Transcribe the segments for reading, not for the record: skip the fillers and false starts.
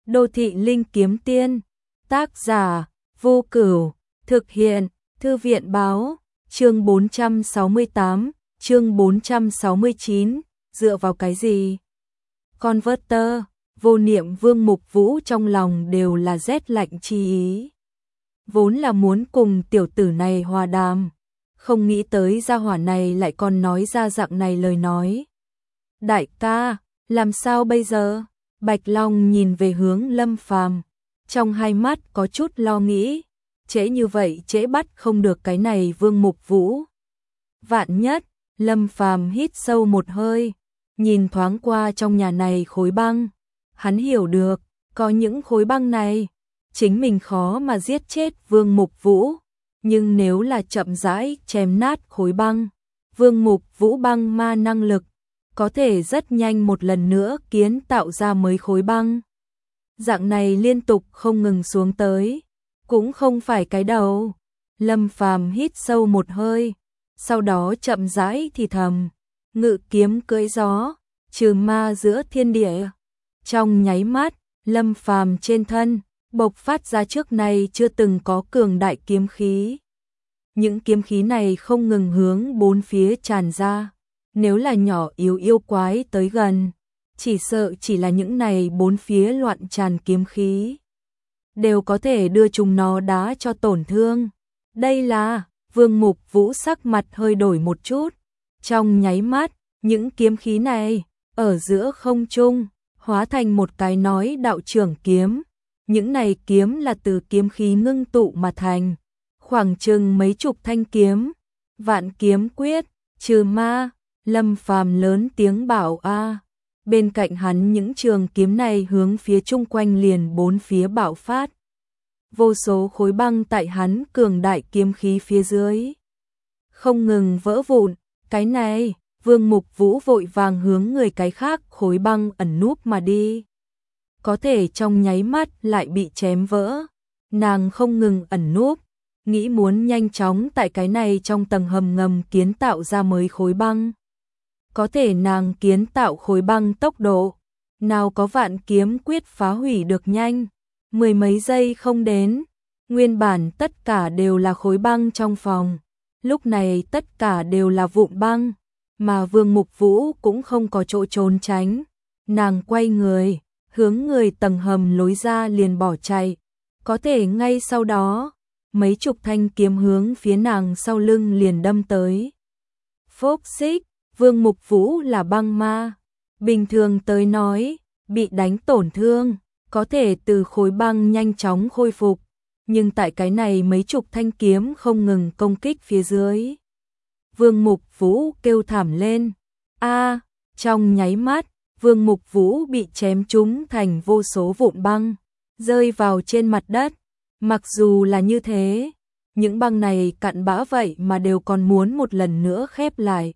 Đô thị linh kiếm tiên, tác giả, Vô Cửu, thực hiện, Thư viện báo, chương 468, chương 469, dựa vào cái gì? Converter, Vô Niệm Vương Mục Vũ trong lòng đều là rét lạnh chi ý. Vốn là muốn cùng tiểu tử này hòa đàm, không nghĩ tới gia hỏa này lại còn nói ra dạng này lời nói. Đại ca, làm sao bây giờ? Bạch Long nhìn về hướng Lâm Phàm, trong hai mắt có chút lo nghĩ, trễ như vậy trễ bắt không được cái này Vương Mục Vũ. Vạn nhất, Lâm Phàm hít sâu một hơi, nhìn thoáng qua trong nhà này khối băng, hắn hiểu được, có những khối băng này, chính mình khó mà giết chết Vương Mục Vũ, nhưng nếu là chậm rãi chém nát khối băng, Vương Mục Vũ băng ma năng lực có thể rất nhanh một lần nữa kiến tạo ra mới khối băng. Dạng này liên tục không ngừng xuống tới, cũng không phải cái đầu. Lâm Phàm hít sâu một hơi, sau đó chậm rãi thì thầm, ngự kiếm cưỡi gió, trừ ma giữa thiên địa. Trong nháy mắt, Lâm Phàm trên thân bộc phát ra trước nay chưa từng có cường đại kiếm khí. Những kiếm khí này không ngừng hướng bốn phía tràn ra. Nếu là nhỏ yếu yêu quái tới gần, chỉ sợ chỉ là những này bốn phía loạn tràn kiếm khí đều có thể đưa chúng nó đá cho tổn thương. Đây là, Vương Mục Vũ sắc mặt hơi đổi một chút. Trong nháy mắt, những kiếm khí này, ở giữa không trung, hóa thành một cái nói đạo trưởng kiếm. Những này kiếm là từ kiếm khí ngưng tụ mà thành, khoảng chừng mấy chục thanh kiếm. Vạn kiếm quyết, trừ ma. Lâm Phàm lớn tiếng bảo a. Bên cạnh hắn những trường kiếm này hướng phía chung quanh liền bốn phía bạo phát. Vô số khối băng tại hắn cường đại kiếm khí phía dưới không ngừng vỡ vụn. Cái này, Vương Mục Vũ vội vàng hướng người cái khác khối băng ẩn núp mà đi. Có thể trong nháy mắt lại bị chém vỡ. Nàng không ngừng ẩn núp, nghĩ muốn nhanh chóng tại cái này trong tầng hầm ngầm kiến tạo ra mới khối băng. Có thể nàng kiến tạo khối băng tốc độ, nào có vạn kiếm quyết phá hủy được nhanh, mười mấy giây không đến, nguyên bản tất cả đều là khối băng trong phòng, lúc này tất cả đều là vụn băng, mà Vương Mục Vũ cũng không có chỗ trốn tránh, nàng quay người, hướng người tầng hầm lối ra liền bỏ chạy, có thể ngay sau đó, mấy chục thanh kiếm hướng phía nàng sau lưng liền đâm tới. Phốc xích. Vương Mục Vũ là băng ma, bình thường tới nói, bị đánh tổn thương, có thể từ khối băng nhanh chóng khôi phục, nhưng tại cái này mấy chục thanh kiếm không ngừng công kích phía dưới. Vương Mục Vũ kêu thảm lên, a, trong nháy mắt, Vương Mục Vũ bị chém trúng thành vô số vụn băng, rơi vào trên mặt đất. Mặc dù là như thế, những băng này cặn bã vậy mà đều còn muốn một lần nữa khép lại.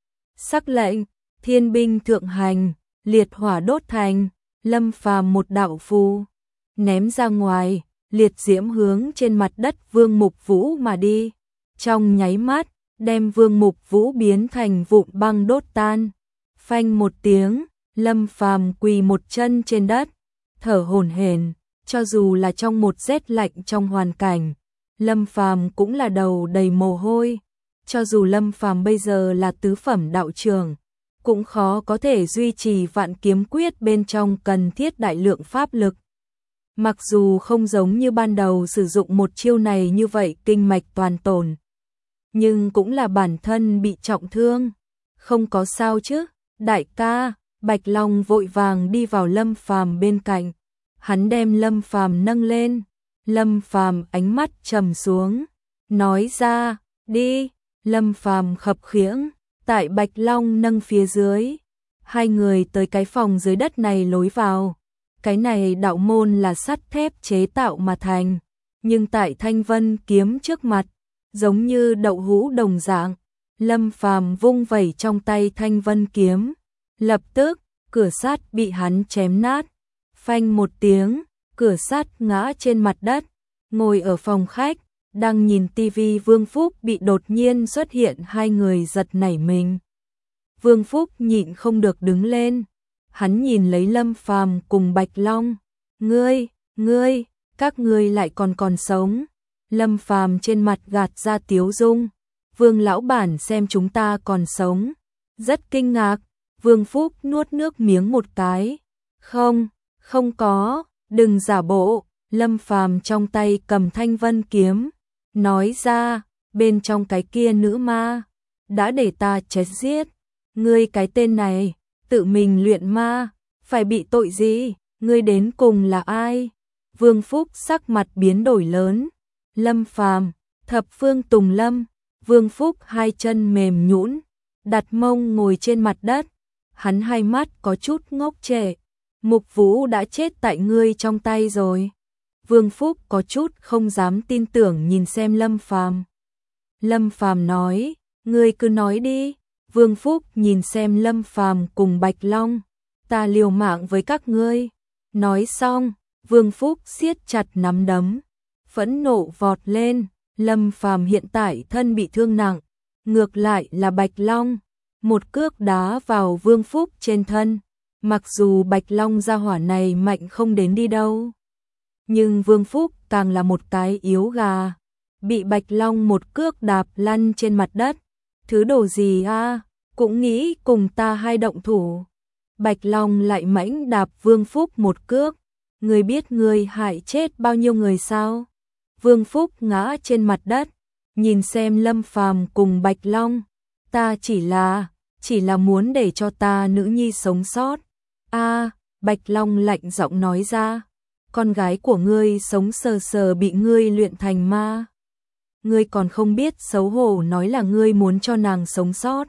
Sắc lệnh, thiên binh thượng hành, liệt hỏa đốt thành, Lâm Phàm một đạo phù, ném ra ngoài, liệt diễm hướng trên mặt đất Vương Mục Vũ mà đi. Trong nháy mắt, đem Vương Mục Vũ biến thành vụn băng đốt tan. Phanh một tiếng, Lâm Phàm quỳ một chân trên đất, thở hổn hển, cho dù là trong một rét lạnh trong hoàn cảnh, Lâm Phàm cũng là đầu đầy mồ hôi. Cho dù Lâm Phàm bây giờ là tứ phẩm đạo trưởng, cũng khó có thể duy trì vạn kiếm quyết bên trong cần thiết đại lượng pháp lực. Mặc dù không giống như ban đầu sử dụng một chiêu này như vậy kinh mạch toàn tổn, nhưng cũng là bản thân bị trọng thương. Không có sao chứ, đại ca. Bạch Long vội vàng đi vào Lâm Phàm bên cạnh, hắn đem Lâm Phàm nâng lên. Lâm Phàm ánh mắt trầm xuống, nói ra, đi. Lâm Phàm khập khiễng, tại Bạch Long nâng phía dưới, hai người tới cái phòng dưới đất này lối vào. Cái này đạo môn là sắt thép chế tạo mà thành, nhưng tại thanh vân kiếm trước mặt, giống như đậu hũ đồng dạng. Lâm Phàm vung vẩy trong tay thanh vân kiếm, lập tức, cửa sắt bị hắn chém nát. Phanh một tiếng, cửa sắt ngã trên mặt đất, ngồi ở phòng khách. Đang nhìn tivi Vương Phúc bị đột nhiên xuất hiện hai người giật nảy mình. Vương Phúc nhịn không được đứng lên, hắn nhìn lấy Lâm Phàm cùng Bạch Long, Ngươi, các ngươi lại còn sống. Lâm Phàm trên mặt gạt ra tiếu dung. Vương lão bản xem chúng ta còn sống. Rất kinh ngạc, Vương Phúc nuốt nước miếng một cái. Không có, đừng giả bộ. Lâm Phàm trong tay cầm thanh vân kiếm. Nói ra, bên trong cái kia nữ ma. Đã để ta chết giết. Ngươi cái tên này, tự mình luyện ma. Phải bị tội gì? Ngươi đến cùng là ai? Vương Phúc sắc mặt biến đổi lớn. Lâm Phàm, Thập Phương Tùng Lâm. Vương Phúc hai chân mềm nhũn, đặt mông ngồi trên mặt đất. Hắn hai mắt có chút ngốc trệ. Mục Vũ đã chết tại ngươi trong tay rồi. Vương Phúc có chút không dám tin tưởng nhìn xem Lâm Phàm. Lâm Phàm nói, ngươi cứ nói đi. Vương Phúc nhìn xem Lâm Phàm cùng Bạch Long. Ta liều mạng với các ngươi. Nói xong, Vương Phúc siết chặt nắm đấm, phẫn nộ vọt lên. Lâm Phàm hiện tại thân bị thương nặng, ngược lại là Bạch Long, một cước đá vào Vương Phúc trên thân. Mặc dù Bạch Long gia hỏa này mạnh không đến đi đâu, nhưng Vương Phúc càng là một cái yếu gà, bị Bạch Long một cước đạp lăn trên mặt đất. Thứ đồ gì a, cũng nghĩ cùng ta hai động thủ. Bạch Long lại mãnh đạp Vương Phúc một cước. Ngươi biết ngươi hại chết bao nhiêu người sao? Vương Phúc ngã trên mặt đất, nhìn xem Lâm Phàm cùng Bạch Long. Ta chỉ là muốn để cho ta nữ nhi sống sót. Bạch Long lạnh giọng nói ra. Con gái của ngươi sống sờ sờ bị ngươi luyện thành ma. Ngươi còn không biết xấu hổ nói là ngươi muốn cho nàng sống sót.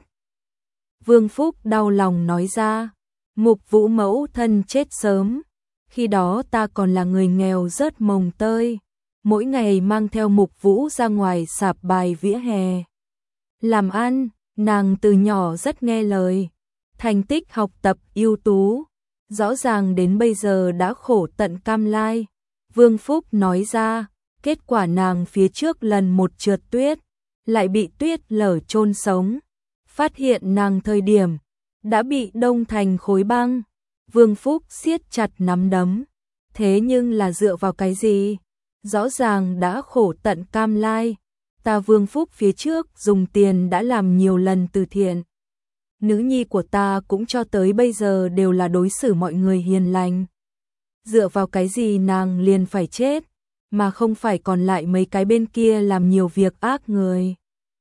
Vương Phúc đau lòng nói ra. Mục Vũ mẫu thân chết sớm. Khi đó ta còn là người nghèo rớt mồng tơi. Mỗi ngày mang theo Mục Vũ ra ngoài sạp bài vỉa hè. Làm ăn, nàng từ nhỏ rất nghe lời. Thành tích học tập ưu tú. Rõ ràng đến bây giờ đã khổ tận cam lai. Vương Phúc nói ra, kết quả nàng phía trước lần một trượt tuyết, lại bị tuyết lở chôn sống. Phát hiện nàng thời điểm, đã bị đông thành khối băng. Vương Phúc siết chặt nắm đấm. Thế nhưng là dựa vào cái gì? Rõ ràng đã khổ tận cam lai. Ta Vương Phúc phía trước dùng tiền đã làm nhiều lần từ thiện. Nữ nhi của ta cũng cho tới bây giờ đều là đối xử mọi người hiền lành. Dựa vào cái gì nàng liền phải chết, mà không phải còn lại mấy cái bên kia làm nhiều việc ác người.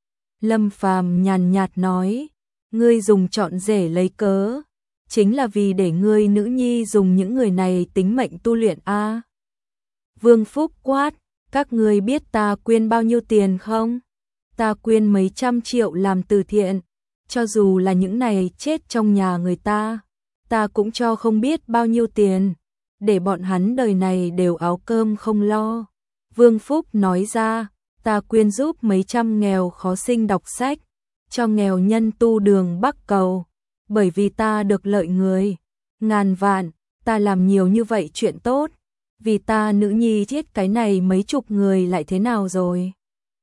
Lâm Phàm nhàn nhạt nói, ngươi dùng trọn rể lấy cớ, chính là vì để ngươi nữ nhi dùng những người này tính mệnh tu luyện a. Vương Phúc quát, các ngươi biết ta quyên bao nhiêu tiền không? Ta quyên mấy trăm triệu làm từ thiện, cho dù là những này chết trong nhà người ta cũng cho không biết bao nhiêu tiền, để bọn hắn đời này đều áo cơm không lo. Vương Phúc nói ra, ta quyên giúp mấy trăm nghèo khó sinh đọc sách, cho nghèo nhân tu đường bắc cầu, bởi vì ta được lợi người ngàn vạn, ta làm nhiều như vậy chuyện tốt, vì ta nữ nhi chết cái này mấy chục người lại thế nào rồi?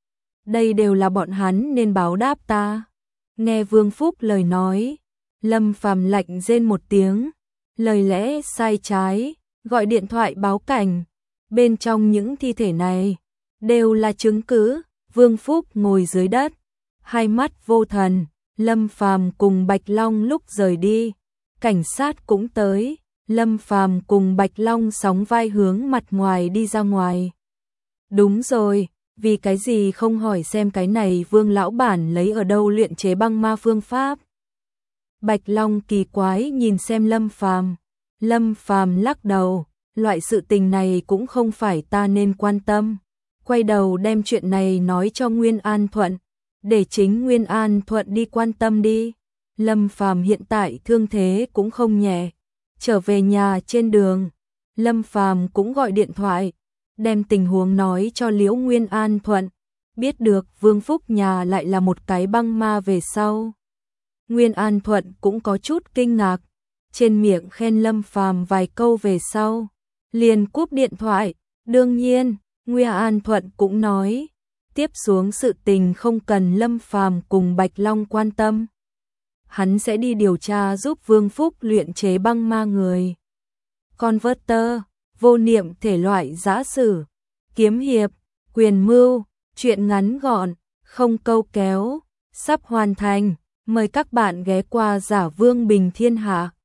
Đây đều là bọn hắn nên báo đáp ta. Nghe Vương Phúc lời nói, Lâm Phàm lạnh rên một tiếng, lời lẽ sai trái, gọi điện thoại báo cảnh. Bên trong những thi thể này đều là chứng cứ. Vương Phúc ngồi dưới đất, hai mắt vô thần. Lâm Phàm cùng Bạch Long lúc rời đi, cảnh sát cũng tới. Lâm Phàm cùng Bạch Long sóng vai hướng mặt ngoài đi ra ngoài. Đúng rồi, vì cái gì không hỏi xem cái này Vương lão bản lấy ở đâu luyện chế băng ma phương pháp? Bạch Long kỳ quái nhìn xem Lâm Phàm. Lâm Phàm lắc đầu, loại sự tình này cũng không phải ta nên quan tâm. Quay đầu đem chuyện này nói cho Nguyên An Thuận, để chính Nguyên An Thuận đi quan tâm đi. Lâm Phàm hiện tại thương thế cũng không nhẹ. Trở về nhà trên đường, Lâm Phàm cũng gọi điện thoại, đem tình huống nói cho Liễu Nguyên An Thuận. Biết được Vương Phúc nhà lại là một cái băng ma về sau, Nguyên An Thuận cũng có chút kinh ngạc, trên miệng khen Lâm Phàm vài câu về sau, liền cúp điện thoại. Đương nhiên, Nguyên An Thuận cũng nói, tiếp xuống sự tình không cần Lâm Phàm cùng Bạch Long quan tâm. Hắn sẽ đi điều tra giúp Vương Phúc luyện chế băng ma người. Converter, vô niệm thể loại giã sử, kiếm hiệp, quyền mưu, truyện ngắn gọn, không câu kéo, sắp hoàn thành. Mời các bạn ghé qua Giả Vương Bình Thiên Hạ.